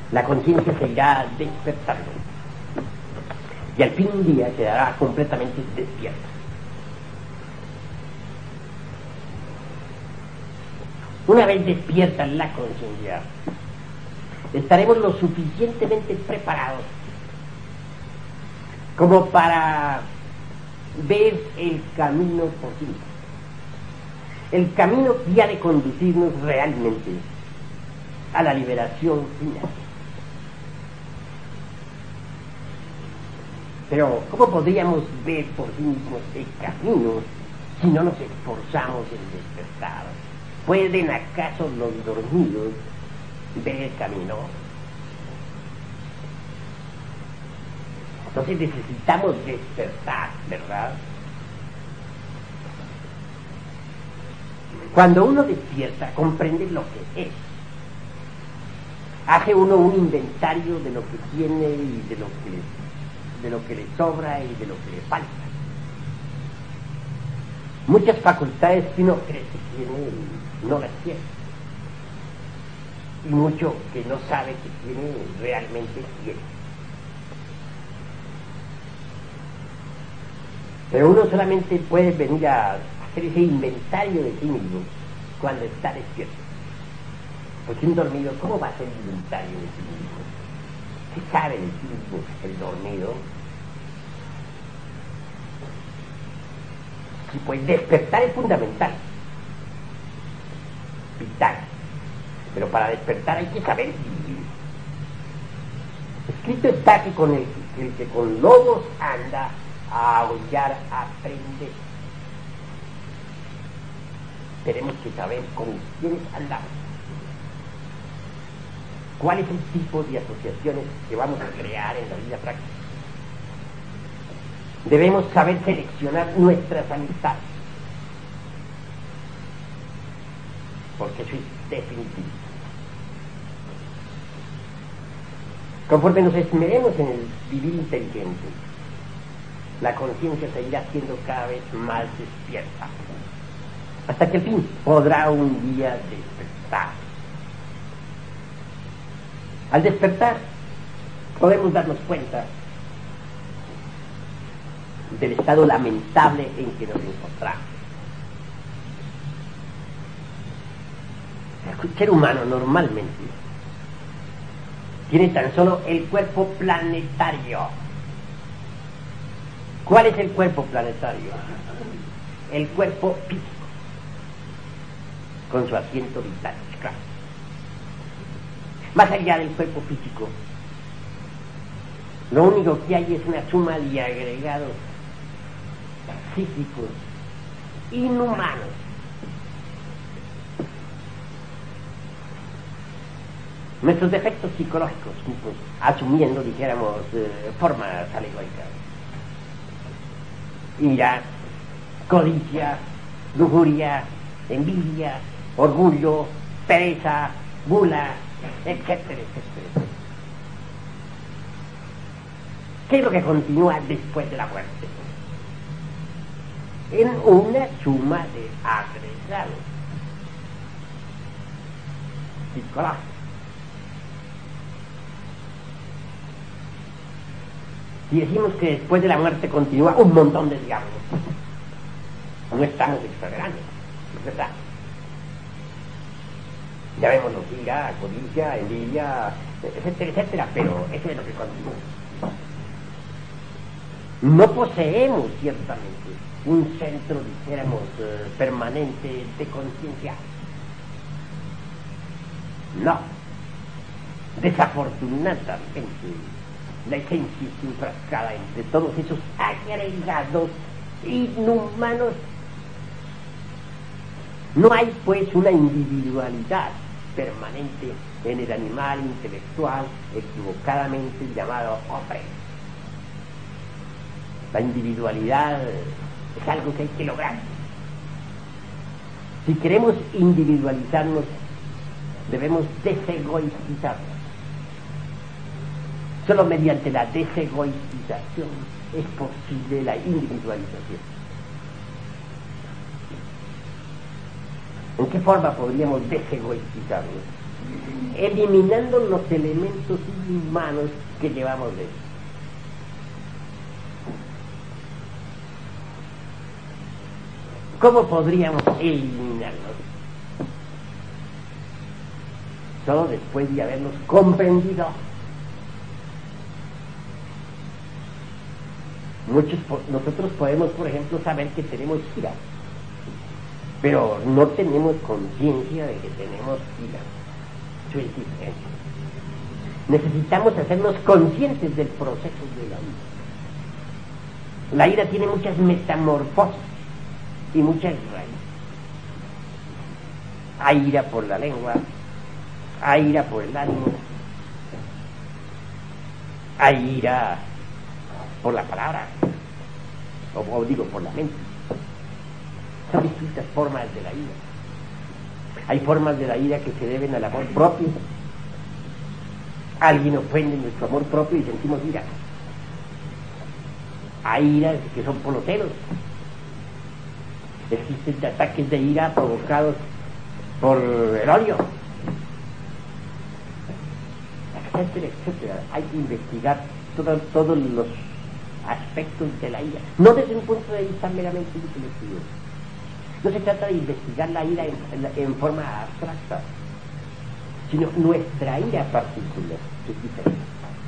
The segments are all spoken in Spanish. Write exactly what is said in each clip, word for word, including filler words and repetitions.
La conciencia se irá despertando y al fin un día quedará completamente despierta. Una vez despierta la conciencia, estaremos lo suficientemente preparados como para ver el camino posible, el camino que ha de conducirnos realmente a la liberación final. Pero ¿cómo podríamos ver por sí mismos el camino si no nos esforzamos en despertar? ¿Pueden acaso los dormidos ver el camino? Entonces necesitamos despertar, ¿verdad? Cuando uno despierta, comprende lo que es. Hace uno un inventario de lo que tiene y de lo que, de lo que le sobra y de lo que le falta. Muchas facultades que uno cree que tiene no las tiene. Y mucho que no sabe que tiene realmente tiene. Pero uno solamente puede venir a hacer ese inventario de sí mismo cuando está despierto. Porque un dormido, ¿cómo va a hacer inventario de sí mismo? ¿Qué sabe de sí mismo el dormido? Sí, pues despertar es fundamental, vital. Pero para despertar hay que saber vivir. Escrito está que con el, el que con lobos anda, a aullar aprende. Tenemos que saber con quiénes andamos, cuál es el tipo de asociaciones que vamos a crear en la vida práctica. Debemos saber seleccionar nuestras amistades, porque eso es definitivo. Conforme nos esmeremos en el vivir inteligente, la conciencia seguirá siendo cada vez más despierta, hasta que al fin podrá un día despertar. Al despertar, podemos darnos cuenta del estado lamentable en que nos encontramos. El ser humano normalmente tiene tan solo el cuerpo planetario. ¿Cuál es el cuerpo planetario? El cuerpo físico, con su asiento vital, claro. Más allá del cuerpo físico, lo único que hay es una suma de agregados psíquicos, inhumanos. Nuestros defectos psicológicos, pues, asumiendo, dijéramos, eh, formas alegóricas. Ira, codicia, lujuria, envidia, orgullo, pereza, gula, etcétera, etcétera. ¿Qué es lo que continúa después de la muerte? En una suma de agregados psicológicos. Si decimos que después de la muerte continúa un montón de diablos, no estamos exagerando, es verdad. Ya vemos ira, codicia, envidia, etcétera, etcétera, pero eso es lo que continúa. No poseemos ciertamente un centro, dijéramos, eh, permanente de conciencia. No. Desafortunadamente, la esencia es enfrascada entre todos esos agregados inhumanos. No hay, pues, una individualidad permanente en el animal intelectual equivocadamente llamado hombre. La individualidad es algo que hay que lograr. Si queremos individualizarnos, debemos desegoizarnos. Solo mediante la desegoización es posible la individualización. ¿En qué forma podríamos desegoizarnos? eliminando los elementos humanos que llevamos dentro. ¿Cómo podríamos eliminarlos? Solo después de haberlos comprendido. Muchos, nosotros podemos, por ejemplo, saber que tenemos ira, pero no tenemos conciencia de que tenemos ira. Eso es diferente. Necesitamos hacernos conscientes del proceso de la ira. La ira tiene muchas metamorfosis y muchas raíces. Hay ira por la lengua, hay ira por el ánimo, hay ira por la palabra, o, o digo por la mente. Son distintas formas de la ira. Hay formas de la ira que se deben al amor propio. Alguien ofende nuestro amor propio y sentimos ira. Hay iras que son por los celos. Existen ataques de ira provocados por el odio, etcétera, etcétera. Hay que investigar todo, todos los aspectos de la ira, no desde un punto de vista meramente intelectivo. No se trata de investigar la ira en, en, en forma abstracta, sino nuestra ira particular, que es diferente.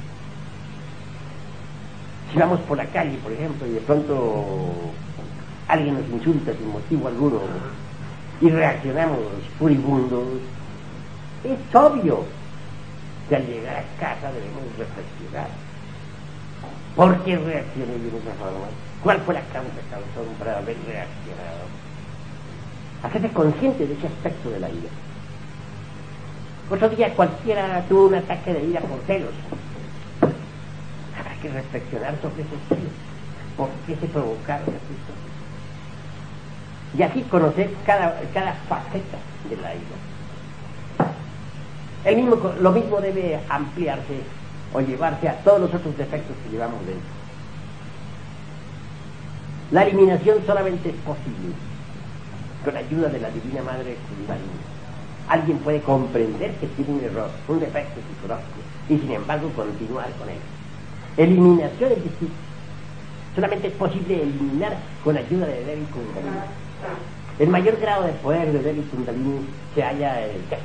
Si vamos por la calle, por ejemplo, y de pronto alguien nos insulta sin motivo alguno y reaccionamos furibundos, es obvio que al llegar a casa debemos reflexionar. ¿Por qué reaccioné de esa forma? ¿Cuál fue la causa causó para haber reaccionado? Hacerse consciente de ese aspecto de la ira. Otro día cualquiera tuvo un ataque de ira por celos. Habrá que reflexionar sobre esos celos. ¿Por qué se provocaron así? Y así conocer cada, cada faceta de la ira. El mismo, lo mismo debe ampliarse o llevarse a todos los otros defectos que llevamos dentro. La eliminación solamente es posible con la ayuda de la Divina Madre Kundalini. Alguien puede comprender que tiene un error, un defecto psicológico, y sin embargo continuar con él. Eliminación es decir, solamente es posible eliminar con ayuda de Devi Kundalini. El mayor grado de poder de Devi Kundalini se halla en el sexo.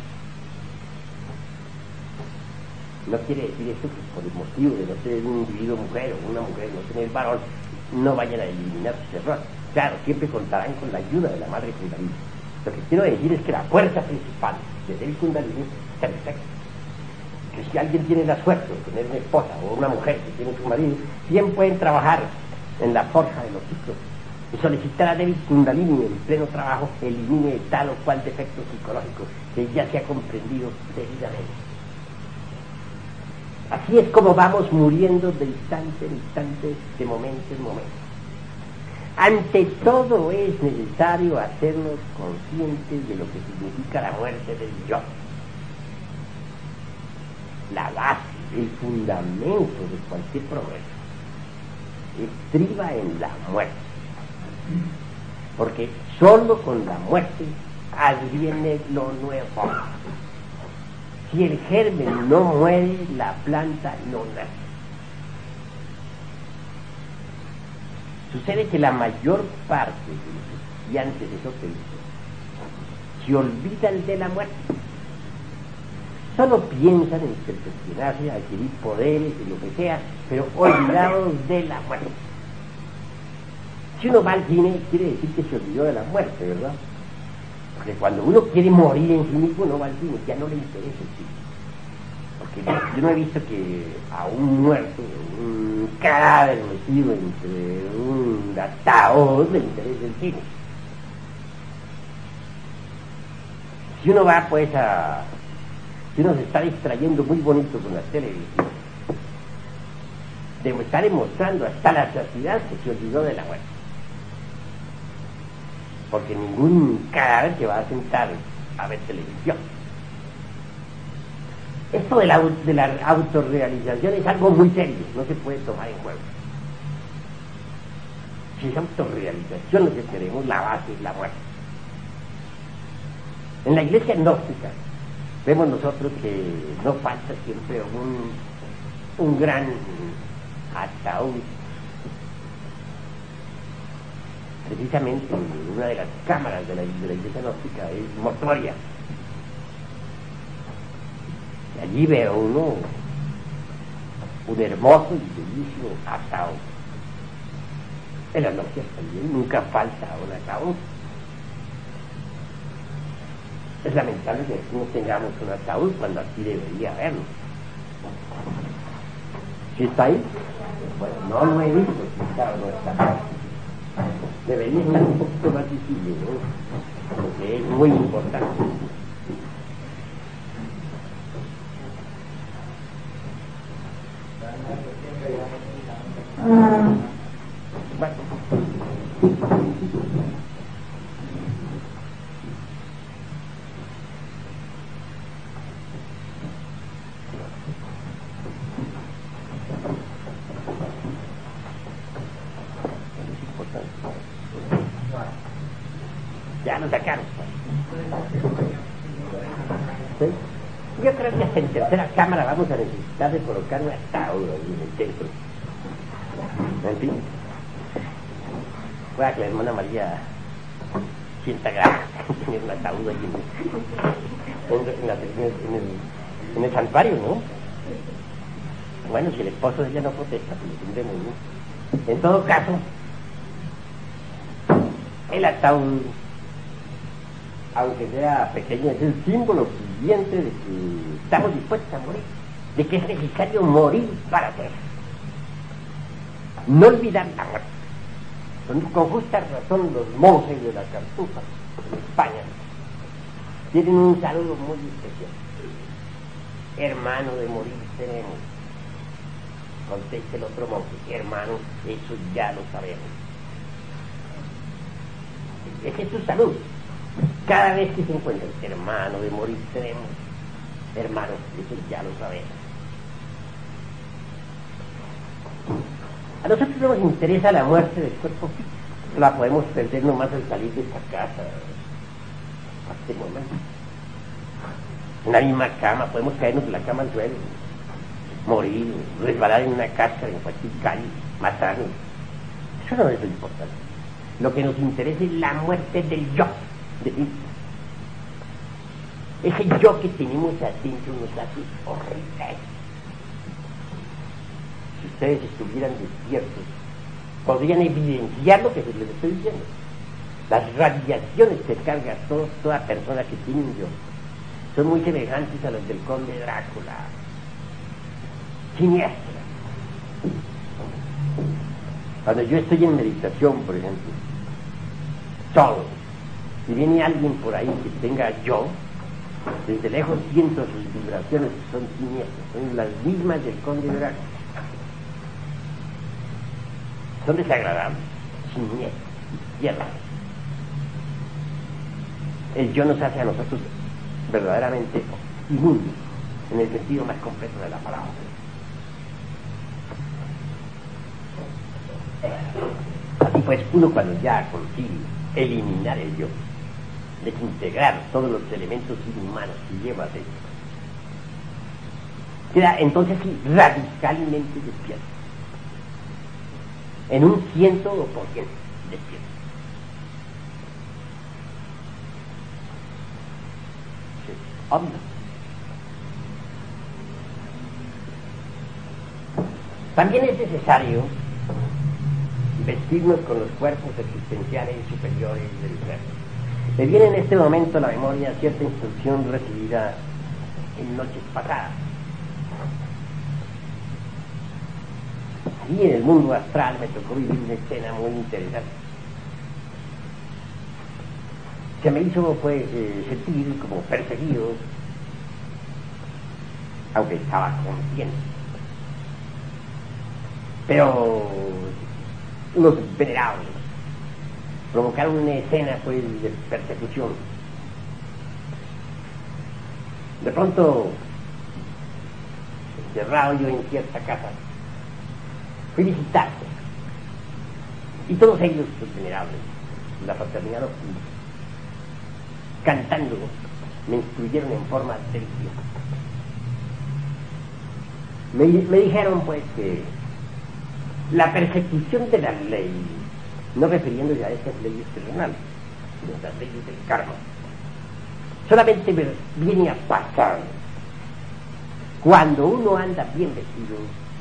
No quiere decir esto que por el motivo de no ser un individuo mujer o una mujer no tener varón no vayan a eliminar sus errores. Claro, siempre contarán con la ayuda de la Madre Kundalini. Lo que quiero decir es que la fuerza principal de Devi Kundalini es el sexo. Que si alguien tiene la suerte de tener una esposa o una mujer que tiene su marido, bien pueden trabajar en la forja de los ciclos y solicitar a Devi Kundalini en pleno trabajo elimine tal o cual defecto psicológico que ya se ha comprendido debidamente. Así es como vamos muriendo de instante en instante, de momento en momento. Ante todo es necesario hacernos conscientes de lo que significa la muerte del yo. La base, el fundamento de cualquier progreso estriba en la muerte. Porque solo con la muerte adviene lo nuevo. Si el germen no muere, la planta no nace. Sucede que la mayor parte de los estudiantes esotéricos se olvidan de la muerte. Solo piensan en perfeccionarse, adquirir poderes y lo que sea, pero olvidados de la muerte. Si uno va al cine, quiere decir que se olvidó de la muerte, ¿verdad? Porque cuando uno quiere morir en sí mismo, no va al cine, ya no le interesa el cine. Porque yo, yo no he visto que a un muerto, un cadáver metido entre un ataúd, le interese el cine. Si uno va pues a... Si uno se está distrayendo muy bonito con la televisión, de estar demostrando hasta la saciedad que se olvidó de la muerte. Porque ningún cadáver se va a sentar a ver televisión. Esto de la, de la autorrealización es algo muy serio, no se puede tomar en juego. Si es autorrealización lo que queremos, la base es la muerte. En la iglesia gnóstica vemos nosotros que no falta siempre un, un gran ataúd. Precisamente una de las cámaras de la, de la iglesia gnóstica es mortuoria. Y allí ve uno un hermoso y bellísimo ataúd. En las logias también nunca falta un ataúd. Es lamentable que no tengamos un ataúd cuando aquí debería haberlo. ¿Sí está ahí? Bueno, no lo he visto, si está o no está. Debería estar un poquito más visible, ¿no? Porque es muy importante. Bueno. Ya lo sacaron. ¿Sí? Yo creo que hasta en tercera cámara vamos a necesitar de colocar un ataúd en el centro. En fin. Voy a que la hermana María sienta grave tener un ataúd ahí en, en, en, la, en, el, en el santuario, ¿no? Bueno, si el esposo de ella no protesta, pues lo tendremos, ¿no? En todo caso, el ataúd, aunque sea pequeño, es el símbolo viviente de que estamos dispuestos a morir, de que es necesario morir para hacer. No olvidar la muerte. Con justa razón los monjes de la Cartuja, en España, tienen un saludo muy especial. Hermano, de morir seremos. Contesta el otro monje, hermano, eso ya lo sabemos. Ese es su salud. Cada vez que se encuentran, hermano, de morir seremos. Hermano, eso ya lo sabemos. A nosotros no nos interesa la muerte del cuerpo físico. La podemos perder nomás al salir de esta casa. A este momento. En la misma cama, podemos caernos de la cama al suelo, morir, resbalar en una cáscara, en cualquier calle, matarnos. Eso no es lo importante. Lo que nos interesa es la muerte del yo. De mí. Ese yo que tenemos adentro nos hace horrible. Si ustedes estuvieran despiertos, podrían evidenciar lo que les estoy diciendo. Las radiaciones que carga todo, toda persona que tiene un yo son muy semejantes a las del conde Drácula. Siniestras. Cuando yo estoy en meditación, por ejemplo, solo, y viene alguien por ahí que tenga yo, desde lejos siento sus vibraciones que son siniestras, son las mismas del conde Drácula. Son desagradables, siniestras, izquierdas. El yo nos hace a nosotros verdaderamente inmundos, en el sentido más completo de la palabra. Así pues, uno cuando ya consigue eliminar el yo, desintegrar todos los elementos inhumanos que lleva dentro, queda entonces sí radicalmente despierto, en un ciento por ciento despierto. Sí, obvio. También es necesario vestirnos con los cuerpos existenciales superiores del ser. Me viene en este momento a la memoria cierta instrucción recibida en noches pasadas. Allí en el mundo astral me tocó vivir una escena muy interesante. Se me hizo pues eh, sentir como perseguido, aunque estaba consciente. Pero los venerables provocaron una escena pues de persecución. De pronto, encerrado yo en cierta casa, fui visitado, y todos ellos, los venerables, la fraternidad oculta, cantando me instruyeron en forma deliciosa. Me, me dijeron pues que la persecución de la ley, no refiriéndose a esas leyes terrenales, sino a las leyes del karma, solamente viene a pasar cuando uno anda bien vestido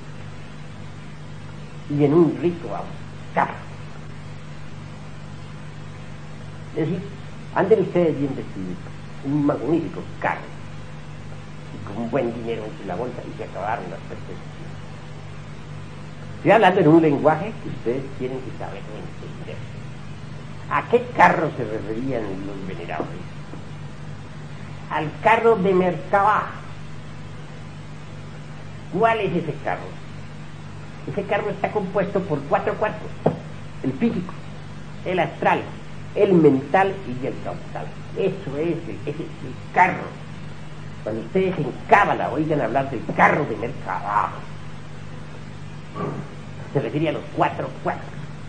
y en un rico carro. Es decir, anden ustedes bien vestidos, un magnífico carro, y con un buen dinero entre la bolsa, y se acabaron las persecuciones. Estoy hablando en un lenguaje que ustedes tienen que saber entender. ¿A qué carro se referían los venerables? Al carro de Merkabah. ¿Cuál es ese carro? Ese carro está compuesto por cuatro cuerpos: el físico, el astral, el mental y el causal. Eso es, ese es el carro. Cuando ustedes en Cábala oigan hablar del carro de Merkabah, se refiere a los cuatro cuerpos.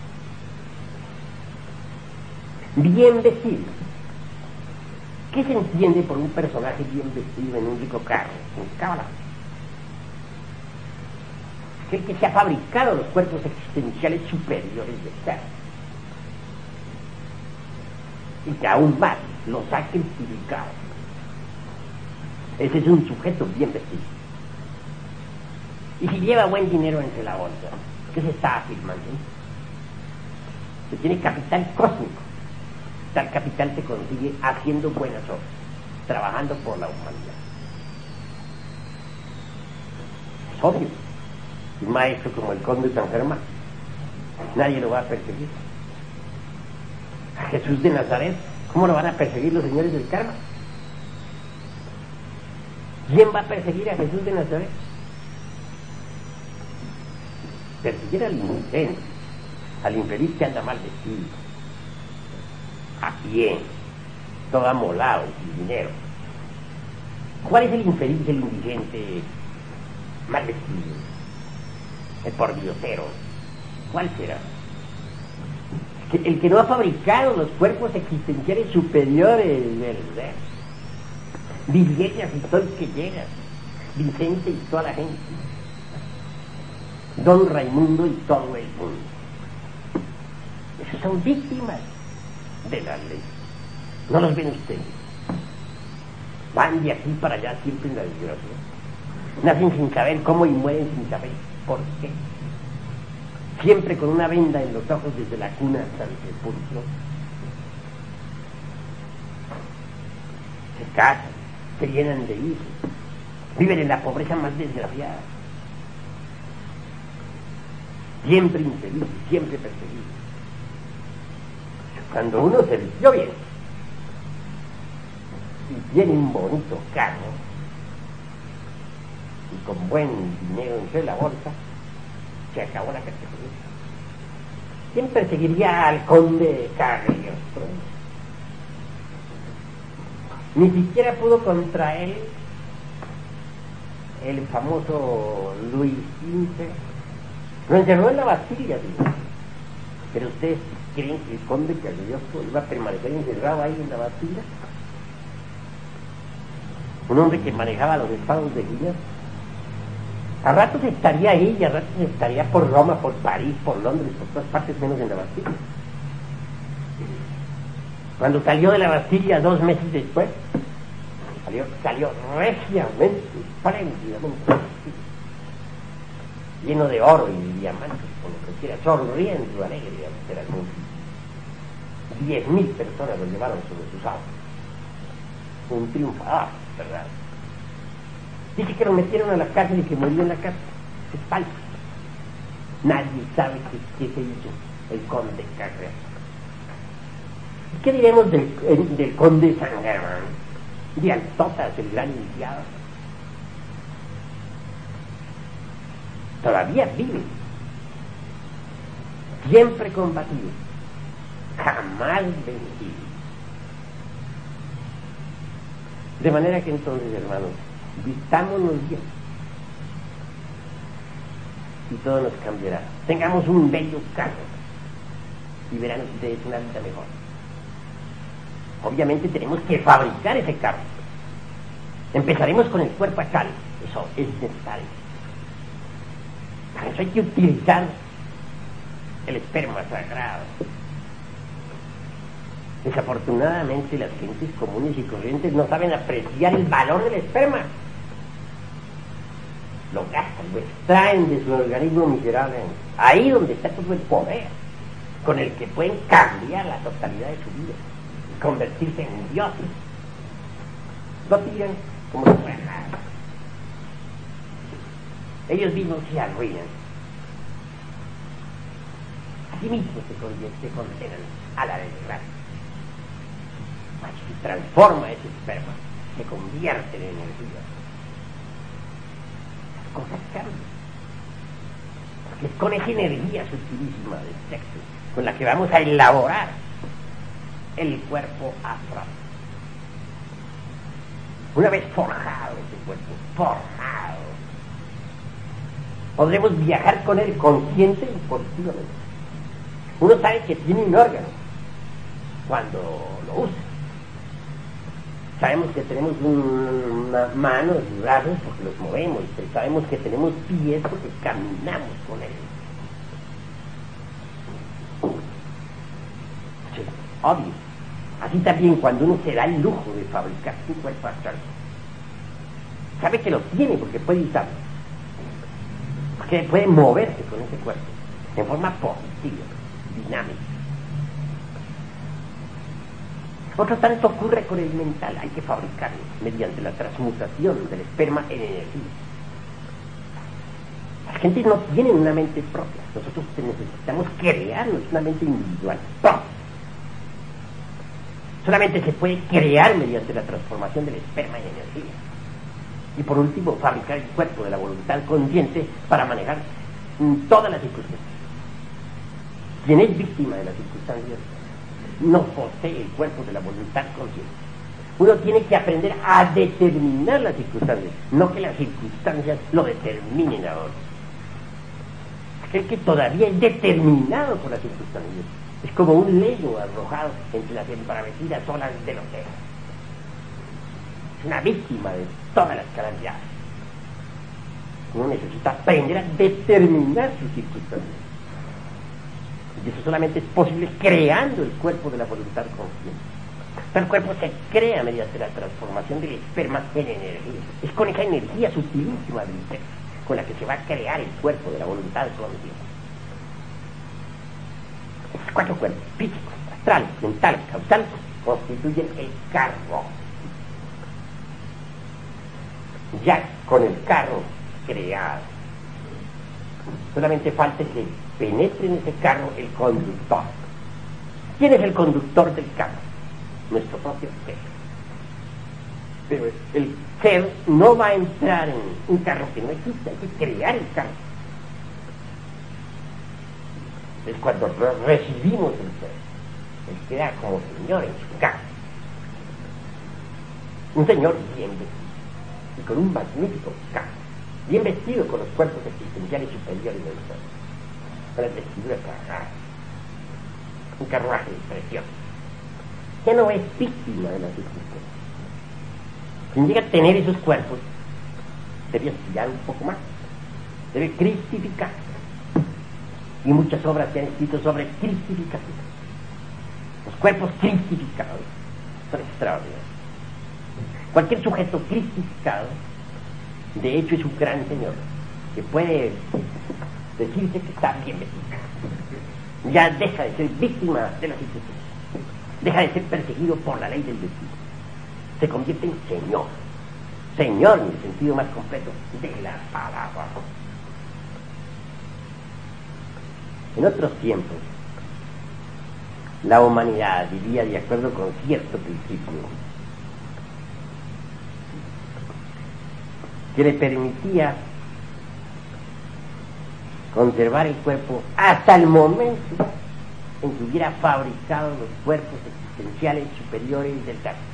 Bien vestido. ¿Qué se entiende por un personaje bien vestido en un rico carro? En Cábala. Es el que se ha fabricado los cuerpos existenciales superiores del ser. Y que aún más los ha cristificado. Ese es un sujeto bien vestido. Y si lleva buen dinero entre la bolsa, ¿qué se está afirmando? Se tiene capital cósmico. Tal capital se consigue haciendo buenas obras, trabajando por la humanidad. Es obvio. Un maestro como el conde de San Germán, nadie lo va a perseguir. A Jesús de Nazaret, ¿cómo lo van a perseguir los señores del karma? ¿Quién va a perseguir a Jesús de Nazaret? Perseguir al infeliz, al infeliz que anda mal vestido, a pie, todo amolado, sin dinero. ¿Cuál es el infeliz, el indigente mal vestido? El pordiosero. ¿Cuál será? El que no ha fabricado los cuerpos existenciales superiores del ser. Villegas y todo el que llega, Vicente y toda la gente, Don Raimundo y todo el mundo. Esos son víctimas de la ley. ¿No los ven ustedes? Van de aquí para allá siempre en la desgracia. Nacen sin saber cómo y mueren sin saber por qué. Siempre con una venda en los ojos desde la cuna hasta el sepulcro. Se casan, se llenan de hijos, viven en la pobreza más desgraciada. Siempre infelices, siempre perseguidos. Cuando uno se vistió bien y tiene un bonito carro y con buen dinero entre la bolsa, se acabó la persecución. ¿Quién perseguiría al conde Cagliostro? Ni siquiera pudo contra él el famoso Luis quince. Lo encerró en la Bastilla, ¿sí? Pero ustedes creen que el conde Cagliostro iba a permanecer encerrado ahí en la Bastilla. Un hombre que manejaba los estados de Guillermo. A ratos estaría ahí y a ratos estaría por Roma, por París, por Londres, por todas partes menos en la Bastilla. Cuando salió de la Bastilla dos meses después, salió, salió regiamente, espléndidamente, lleno de oro y diamantes, con lo que quiera, sonriendo, alegre, era el mundo. Diez mil personas lo llevaron sobre sus autos. Un triunfador, ¿verdad? Dice que lo metieron a la cárcel y que murió en la cárcel. Es falso. Nadie sabe qué, qué se hizo el conde Cagliostro. ¿Qué diremos del, del conde San Germán? De Altotas, el gran iniciado. Todavía vive. Siempre combatido. Jamás vencido. De manera que entonces, hermanos, vistámonos bien y todo nos cambiará. Tengamos un bello carro y verán ustedes una vida mejor. Obviamente tenemos que fabricar ese carro, Empezaremos con el cuerpo astral. Eso es necesario. Para eso hay que utilizar el esperma sagrado. Desafortunadamente las gentes comunes y corrientes no saben apreciar el valor del esperma. Lo gastan, lo extraen de su organismo miserable. Ahí donde está todo el poder con el que pueden cambiar la totalidad de su vida y convertirse en dioses. Lo tiran como si fuera nada. Ellos mismos se arruinan. Así mismo se, se condenan a la desgracia. Se transforma ese esperma, se convierte en energía. Las cosas cambian. Porque es con esa energía sutilísima del sexo con la que vamos a elaborar el cuerpo astral. Una vez forjado ese cuerpo, forjado, podremos viajar con él consciente y positivamente. Uno sabe que tiene un órgano cuando lo usa. Sabemos que tenemos un, una mano y brazos porque los movemos, pero sabemos que tenemos pies porque caminamos con él. Sí, obvio. Así también cuando uno se da el lujo de fabricar su cuerpo astral, sabe que lo tiene porque puede usarlo, porque puede moverse con ese cuerpo en forma positiva, dinámica. Otro tanto ocurre con el mental, hay que fabricarlo mediante la transmutación del esperma en energía. Las gentes no tienen una mente propia, nosotros necesitamos crearnos una mente individual propia. Solamente se puede crear mediante la transformación del esperma en energía. Y por último, fabricar el cuerpo de la voluntad consciente para manejar todas las circunstancias. Quien es víctima de las circunstancias no posee el cuerpo de la voluntad consciente. Uno tiene que aprender a determinar las circunstancias, no que las circunstancias lo determinen a uno. Aquel que todavía es determinado por las circunstancias es como un lego arrojado entre las embravecidas olas del océano. Es una víctima de todas las calamidades. Uno necesita aprender a determinar sus circunstancias. Y eso solamente es posible creando el cuerpo de la voluntad consciente. El cuerpo se crea mediante la transformación del esperma en energía. Es con esa energía sutilísima del sexo con la que se va a crear el cuerpo de la voluntad consciente. Esos cuatro cuerpos, físico, astral, mental, causal, constituyen el carro. Ya con el carro creado, solamente falta que penetre en ese carro el conductor. ¿Quién es el conductor del carro? Nuestro propio ser. Pero el ser no va a entrar en un carro que no existe, hay que crear el carro. Es cuando recibimos el ser, él queda como señor en su casa. Un señor bien vestido y con un magnífico carro, bien vestido con los cuerpos existenciales superiores del ser, con las vestiduras trabajadas, un carruaje precioso. Ya no es víctima de las circunstancias. Quien llega a tener esos cuerpos debe aspirar un poco más, debe cristificar. Y muchas obras se han escrito sobre cristificación. Los cuerpos cristificados son extraordinarios. Cualquier sujeto cristificado, de hecho, es un gran señor, que puede decirse que está bien vestido. Ya deja de ser víctima de las circunstancias, deja de ser perseguido por la ley del destino. Se convierte en señor, señor en el sentido más completo de la palabra. En otros tiempos, la humanidad vivía de acuerdo con cierto principio que le permitía conservar el cuerpo hasta el momento en que hubiera fabricado los cuerpos existenciales superiores del caso.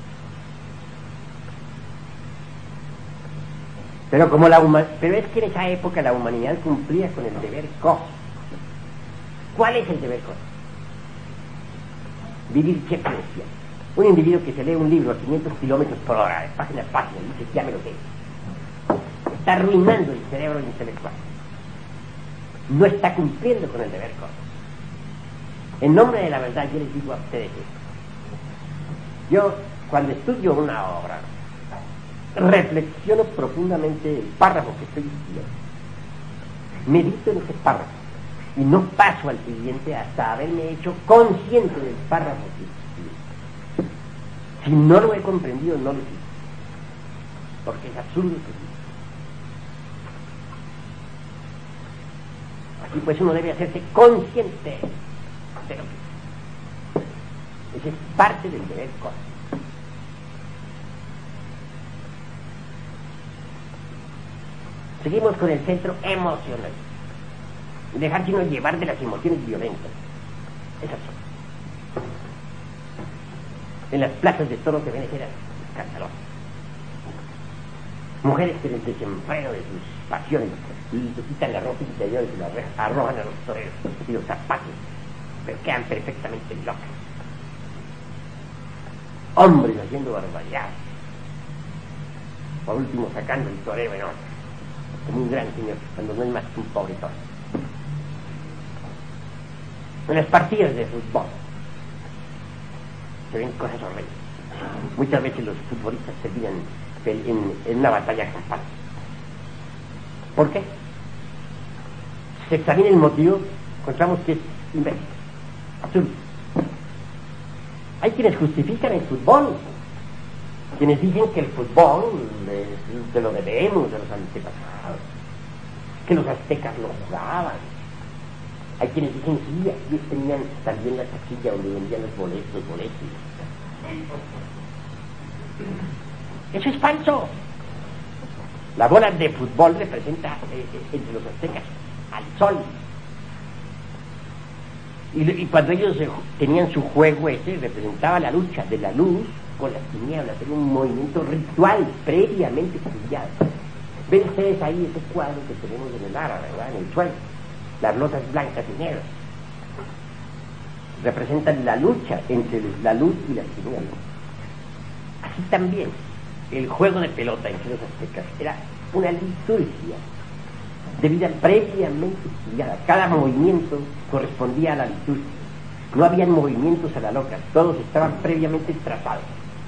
Pero como la huma- pero es que en esa época la humanidad cumplía con el deber cósmico. ¿Cuál es el deber cósmico? Vivir secuencial. Un individuo que se lee un libro a quinientos kilómetros por hora, de página a página, y dice, ya me lo sé, está arruinando el cerebro intelectual. No está cumpliendo con el deber cósmico. En nombre de la verdad, yo les digo a ustedes esto. Yo, cuando estudio una obra, reflexiono profundamente el párrafo que estoy estudiando. Medito en ese párrafo y no paso al siguiente hasta haberme hecho consciente del párrafo que estudio. Si no lo he comprendido, no lo sigo, porque es absurdo que sí. Así pues uno debe hacerse consciente de lo que es. Esa es parte del deber cósmico. Seguimos con el centro emocional. Dejarse uno llevar de las emociones violentas. Esas son. En las plazas de toros se ven escenas escandalosas. Mujeres que les desenfreno de sus pasiones y se quitan la ropa interior y la arrojan a los toreros y los zapatos, pero quedan perfectamente locas. Hombres haciendo barbaridades. Por último sacando el torero en hombre, como un gran señor, cuando no es más que un pobre toro. En las partidas de fútbol se ven cosas horribles. Muchas veces los futbolistas terminan en, en una batalla campal. ¿Por qué? Si se examina el motivo, encontramos que es imbécil, absurdo. Hay quienes justifican el fútbol, quienes dicen que el fútbol se lo debemos de los antepasados, que los aztecas lo jugaban. Hay quienes dicen sí, aquí tenían también la taquilla donde vendían los boletos, los boletos. Eso es falso. La bola de fútbol representa eh, entre los aztecas al sol. Y, y cuando ellos eh, tenían su juego ese, representaba la lucha de la luz con las tinieblas. Era un movimiento ritual previamente estudiado. Ven ustedes ahí ese cuadro que tenemos en el árabe, ¿verdad? En el suelo. Las lotas blancas y negras representan la lucha entre la luz y las tinieblas. Así también el juego de pelota entre los aztecas era una liturgia de vida previamente estudiada. Cada movimiento correspondía a la liturgia. No habían movimientos a la loca, todos estaban previamente trazados.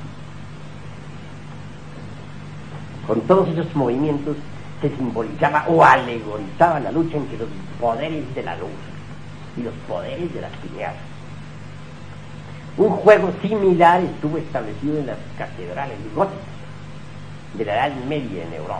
Con todos esos movimientos se simbolizaba o alegorizaba la lucha entre los poderes de la luz y los poderes de las tinieblas. Un juego similar estuvo establecido en las catedrales góticas de la Edad Media en Europa.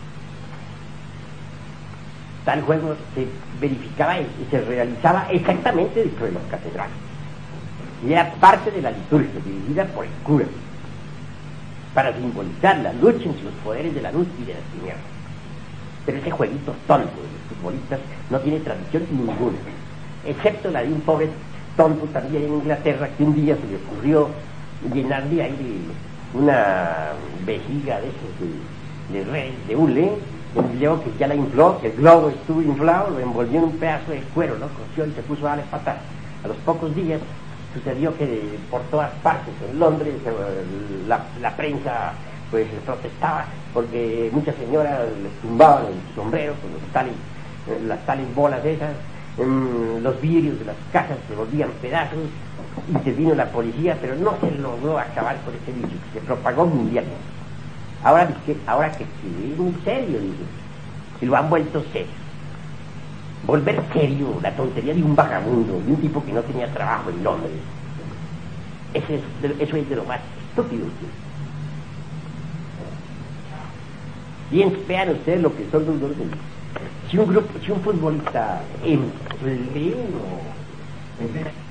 Tal juego se verificaba y se realizaba exactamente dentro de las catedrales y era parte de la liturgia dirigida por el cura para simbolizar la lucha entre los poderes de la luz y de las tinieblas. Pero ese jueguito tonto de los futbolistas no tiene tradición ninguna, excepto la de un pobre tonto también en Inglaterra que un día se le ocurrió llenar de aire una vejiga de esos de, de rey, de hule, y luego que ya la infló, que el globo estuvo inflado, lo envolvió en un pedazo de cuero, lo cosió y se puso a darle patas. A los pocos días sucedió que por todas partes en Londres la, la prensa pues protestaba porque muchas señoras les tumbaban el sombrero con los tales, las tales bolas esas, en los vidrios de las casas se volvían pedazos. Intervino la policía, pero no se logró acabar con ese bicho que se propagó mundialmente. Ahora que, ahora que sí, es muy serio, dice, y lo han vuelto serio. Volver serio la tontería de un vagabundo, de un tipo que no tenía trabajo en Londres. Eso es de, eso es de lo más estúpido. Bien, vean ustedes lo que son los dos. Si un grupo, si un futbolista en pleno